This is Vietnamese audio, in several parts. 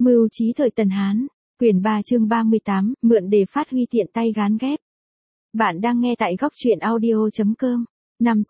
Mưu trí thời Tần Hán, quyển 3 chương 38, mượn để phát huy tiện tay gán ghép. Bạn đang nghe tại góc truyện audio.com. Năm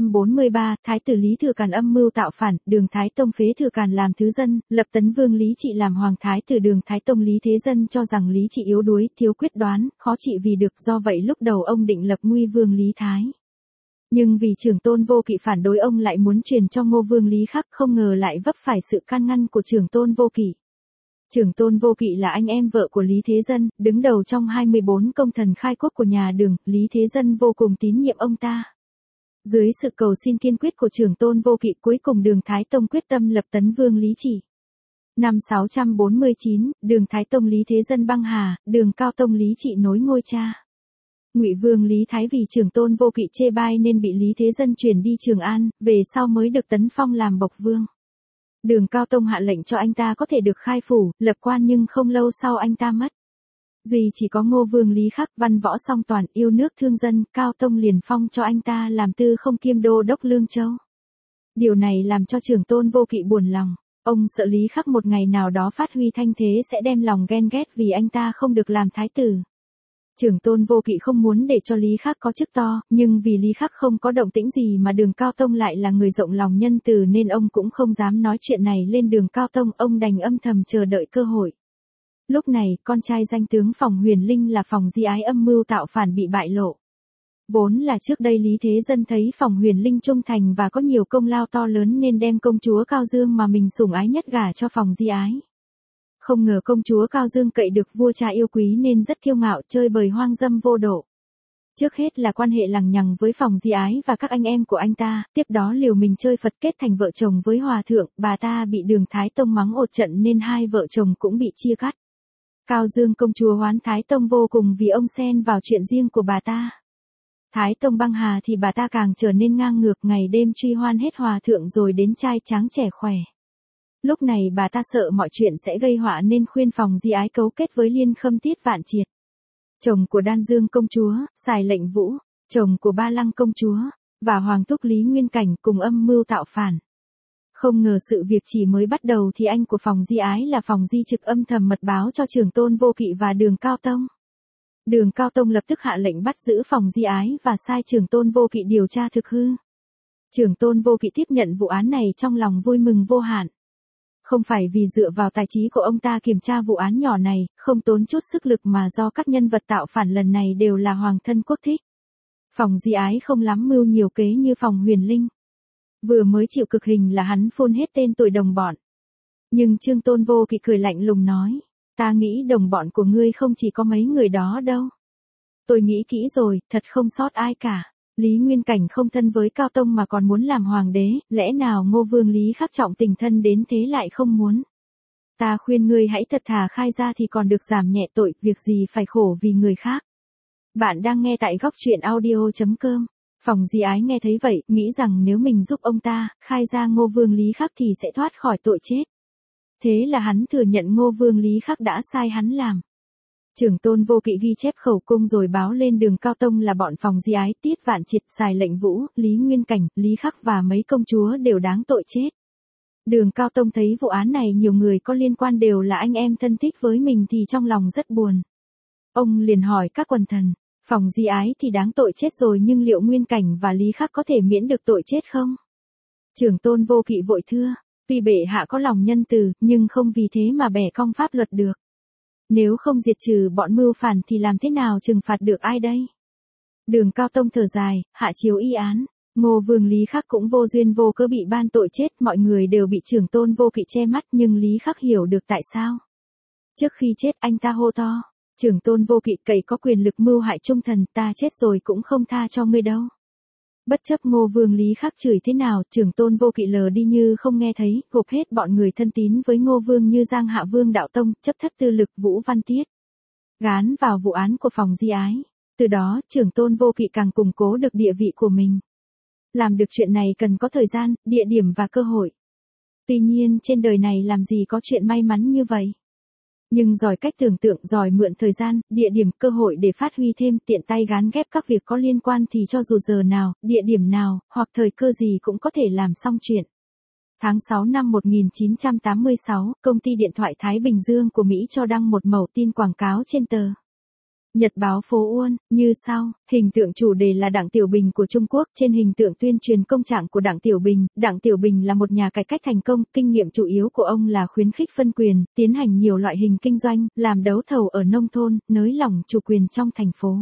643, Thái tử Lý Thừa Càn âm mưu tạo phản, Đường Thái Tông phế Thừa Càn làm thứ dân, lập Tấn Vương Lý Trị làm hoàng thái tử. Đường Thái Tông Lý Thế Dân cho rằng Lý Trị yếu đuối, thiếu quyết đoán, khó trị vì được, do vậy lúc đầu ông định lập Nguy Vương Lý Thái. Nhưng vì Trưởng Tôn Vô Kỵ phản đối, ông lại muốn truyền cho Ngô Vương Lý Khắc, không ngờ lại vấp phải sự can ngăn của Trưởng Tôn Vô Kỵ. Trưởng Tôn Vô Kỵ là anh em vợ của Lý Thế Dân, đứng đầu trong 24 công thần khai quốc của nhà Đường, Lý Thế Dân vô cùng tín nhiệm ông ta. Dưới sự cầu xin kiên quyết của Trưởng Tôn Vô Kỵ, cuối cùng Đường Thái Tông quyết tâm lập Tấn Vương Lý Trị. Năm 649, Đường Thái Tông Lý Thế Dân băng hà, Đường Cao Tông Lý Trị nối ngôi cha. Ngụy Vương Lý Thái vì Trưởng Tôn Vô Kỵ chê bai nên bị Lý Thế Dân chuyển đi Trường An, về sau mới được tấn phong làm Bộc Vương. Đường Cao Tông hạ lệnh cho anh ta có thể được khai phủ, lập quan, nhưng không lâu sau anh ta mất. Duy chỉ có Ngô Vương Lý Khắc văn võ song toàn, yêu nước thương dân, Cao Tông liền phong cho anh ta làm tư không kiêm đô đốc Lương Châu. Điều này làm cho Trưởng Tôn Vô Kỵ buồn lòng, ông sợ Lý Khắc một ngày nào đó phát huy thanh thế sẽ đem lòng ghen ghét vì anh ta không được làm thái tử. Trưởng Tôn Vô Kỵ không muốn để cho Lý Khắc có chức to, nhưng vì Lý Khắc không có động tĩnh gì mà Đường Cao Tông lại là người rộng lòng nhân từ nên ông cũng không dám nói chuyện này lên Đường Cao Tông, ông đành âm thầm chờ đợi cơ hội. Lúc này, con trai danh tướng Phòng Huyền Linh là Phòng Di Ái âm mưu tạo phản bị bại lộ. Vốn là trước đây Lý Thế Dân thấy Phòng Huyền Linh trung thành và có nhiều công lao to lớn nên đem công chúa Cao Dương mà mình sủng ái nhất gả cho Phòng Di Ái. Không ngờ công chúa Cao Dương cậy được vua cha yêu quý nên rất kiêu ngạo, chơi bời hoang dâm vô độ. Trước hết là quan hệ lằng nhằng với Phòng Di Ái và các anh em của anh ta, tiếp đó liều mình chơi Phật kết thành vợ chồng với hòa thượng, bà ta bị Đường Thái Tông mắng ột trận nên hai vợ chồng cũng bị chia cắt. Cao Dương công chúa hoán Thái Tông vô cùng vì ông xen vào chuyện riêng của bà ta. Thái Tông băng hà thì bà ta càng trở nên ngang ngược, ngày đêm truy hoan hết hòa thượng rồi đến trai tráng trẻ khỏe. Lúc này bà ta sợ mọi chuyện sẽ gây họa nên khuyên Phòng Di Ái cấu kết với Liên Khâm Tiết Vạn Triệt, chồng của Đan Dương công chúa, Sài Lệnh Vũ, chồng của Ba Lăng công chúa, và Hoàng thúc Lý Nguyên Cảnh cùng âm mưu tạo phản. Không ngờ sự việc chỉ mới bắt đầu thì anh của Phòng Di Ái là Phòng Di Trực âm thầm mật báo cho Trưởng Tôn Vô Kỵ và Đường Cao Tông. Đường Cao Tông lập tức hạ lệnh bắt giữ Phòng Di Ái và sai Trưởng Tôn Vô Kỵ điều tra thực hư. Trưởng Tôn Vô Kỵ tiếp nhận vụ án này trong lòng vui mừng vô hạn. Không phải vì dựa vào tài trí của ông ta kiểm tra vụ án nhỏ này, không tốn chút sức lực, mà do các nhân vật tạo phản lần này đều là hoàng thân quốc thích. Phòng Di Ái không lắm mưu nhiều kế như Phòng Huyền Linh. Vừa mới chịu cực hình là hắn phun hết tên tuổi đồng bọn. Nhưng Trưởng Tôn Vô Kỵ cười lạnh lùng nói, ta nghĩ đồng bọn của ngươi không chỉ có mấy người đó đâu. Tôi nghĩ kỹ rồi, thật không sót ai cả. Lý Nguyên Cảnh không thân với Cao Tông mà còn muốn làm hoàng đế, lẽ nào Ngô Vương Lý Khắc trọng tình thân đến thế lại không muốn. Ta khuyên ngươi hãy thật thà khai ra thì còn được giảm nhẹ tội, việc gì phải khổ vì người khác. Bạn đang nghe tại góc truyện audio.com. Phòng Di Ái nghe thấy vậy, nghĩ rằng nếu mình giúp ông ta khai ra Ngô Vương Lý Khắc thì sẽ thoát khỏi tội chết. Thế là hắn thừa nhận Ngô Vương Lý Khắc đã sai hắn làm. Trưởng Tôn Vô Kỵ ghi chép khẩu cung rồi báo lên Đường Cao Tông là bọn Phòng Di Ái, Tiết Vạn Triệt, Sài Lệnh Vũ, Lý Nguyên Cảnh, Lý Khắc và mấy công chúa đều đáng tội chết. Đường Cao Tông thấy vụ án này nhiều người có liên quan đều là anh em thân thích với mình thì trong lòng rất buồn. Ông liền hỏi các quần thần, Phòng Di Ái thì đáng tội chết rồi nhưng liệu Nguyên Cảnh và Lý Khắc có thể miễn được tội chết không? Trưởng Tôn Vô Kỵ vội thưa, tuy bệ hạ có lòng nhân từ, nhưng không vì thế mà bẻ cong pháp luật được. Nếu không diệt trừ bọn mưu phản thì làm thế nào trừng phạt được ai đây? Đường Cao Tông thở dài, hạ chiếu y án. Ngô Vương Lý Khắc cũng vô duyên vô cớ bị ban tội chết, mọi người đều bị Trưởng Tôn Vô Kỵ che mắt nhưng Lý Khắc hiểu được tại sao. Trước khi chết anh ta hô to, Trưởng Tôn Vô Kỵ cậy có quyền lực mưu hại trung thần, ta chết rồi cũng không tha cho ngươi đâu. Bất chấp Ngô Vương Lý Khắc chửi thế nào, Trưởng Tôn Vô Kỵ lờ đi như không nghe thấy, gộp hết bọn người thân tín với Ngô Vương như Giang Hạ Vương Đạo Tông, Chấp Thất Tư Lực, Vũ Văn Tiết, gán vào vụ án của Phòng Di Ái. Từ đó, Trưởng Tôn Vô Kỵ càng củng cố được địa vị của mình. Làm được chuyện này cần có thời gian, địa điểm và cơ hội. Tuy nhiên trên đời này làm gì có chuyện may mắn như vậy. Nhưng giỏi cách tưởng tượng, giỏi mượn thời gian, địa điểm, cơ hội để phát huy thêm, tiện tay gán ghép các việc có liên quan thì cho dù giờ nào, địa điểm nào, hoặc thời cơ gì cũng có thể làm xong chuyện. Tháng 6 năm 1986, công ty điện thoại Thái Bình Dương của Mỹ cho đăng một mẩu tin quảng cáo trên tờ Nhật báo Phố Uôn, như sau, hình tượng chủ đề là Đặng Tiểu Bình của Trung Quốc, trên hình tượng tuyên truyền công trạng của Đặng Tiểu Bình. Đặng Tiểu Bình là một nhà cải cách thành công, kinh nghiệm chủ yếu của ông là khuyến khích phân quyền, tiến hành nhiều loại hình kinh doanh, làm đấu thầu ở nông thôn, nới lỏng chủ quyền trong thành phố.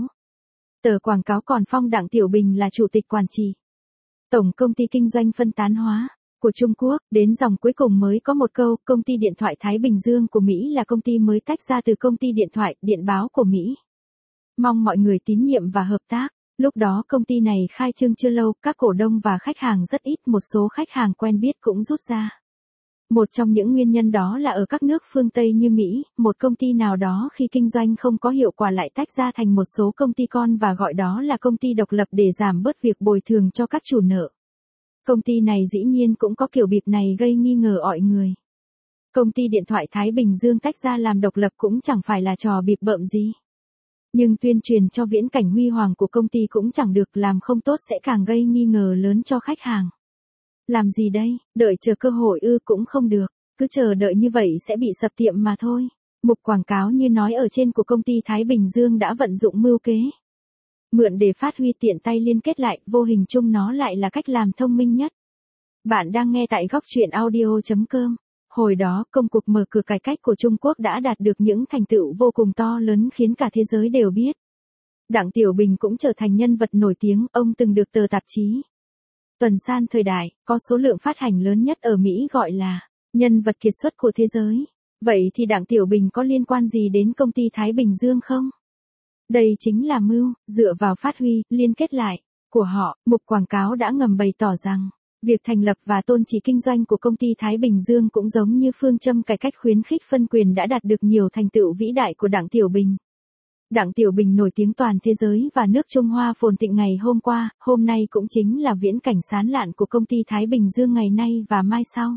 Tờ quảng cáo còn phong Đặng Tiểu Bình là chủ tịch quản trị Tổng công ty kinh doanh phân tán hóa của Trung Quốc, đến dòng cuối cùng mới có một câu, công ty điện thoại Thái Bình Dương của Mỹ là công ty mới tách ra từ công ty điện thoại, điện báo của Mỹ. Mong mọi người tín nhiệm và hợp tác. Lúc đó công ty này khai trương chưa lâu, các cổ đông và khách hàng rất ít, một số khách hàng quen biết cũng rút ra. Một trong những nguyên nhân đó là ở các nước phương Tây như Mỹ, một công ty nào đó khi kinh doanh không có hiệu quả lại tách ra thành một số công ty con và gọi đó là công ty độc lập để giảm bớt việc bồi thường cho các chủ nợ. Công ty này dĩ nhiên cũng có kiểu bịp này gây nghi ngờ mọi người. Công ty điện thoại Thái Bình Dương tách ra làm độc lập cũng chẳng phải là trò bịp bợm gì. Nhưng tuyên truyền cho viễn cảnh huy hoàng của công ty cũng chẳng được, làm không tốt sẽ càng gây nghi ngờ lớn cho khách hàng. Làm gì đây, đợi chờ cơ hội cũng không được, cứ chờ đợi như vậy sẽ bị sập tiệm mà thôi. Mục quảng cáo như nói ở trên của công ty Thái Bình Dương đã vận dụng mưu kế. Mượn để phát huy tiện tay liên kết lại, vô hình chung nó lại là cách làm thông minh nhất. Bạn đang nghe tại góc truyện audio.com. Hồi đó, công cuộc mở cửa cải cách của Trung Quốc đã đạt được những thành tựu vô cùng to lớn khiến cả thế giới đều biết. Đặng Tiểu Bình cũng trở thành nhân vật nổi tiếng, ông từng được tờ tạp chí Tuần San thời đại, có số lượng phát hành lớn nhất ở Mỹ gọi là nhân vật kiệt xuất của thế giới. Vậy thì Đặng Tiểu Bình có liên quan gì đến công ty Thái Bình Dương không? Đây chính là mưu, dựa vào phát huy, liên kết lại của họ. Mục quảng cáo đã ngầm bày tỏ rằng, việc thành lập và tôn chỉ kinh doanh của công ty Thái Bình Dương cũng giống như phương châm cải cách khuyến khích phân quyền đã đạt được nhiều thành tựu vĩ đại của Đặng Tiểu Bình. Đặng Tiểu Bình nổi tiếng toàn thế giới và nước Trung Hoa phồn thịnh ngày hôm qua, hôm nay cũng chính là viễn cảnh sáng lạn của công ty Thái Bình Dương ngày nay và mai sau.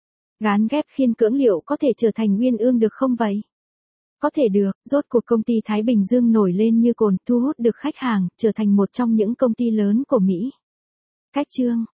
Gán ghép khiên cưỡng liệu có thể trở thành uyên ương được không vậy? Có thể được, rốt cuộc công ty Thái Bình Dương nổi lên như cồn, thu hút được khách hàng, trở thành một trong những công ty lớn của Mỹ. Cách chương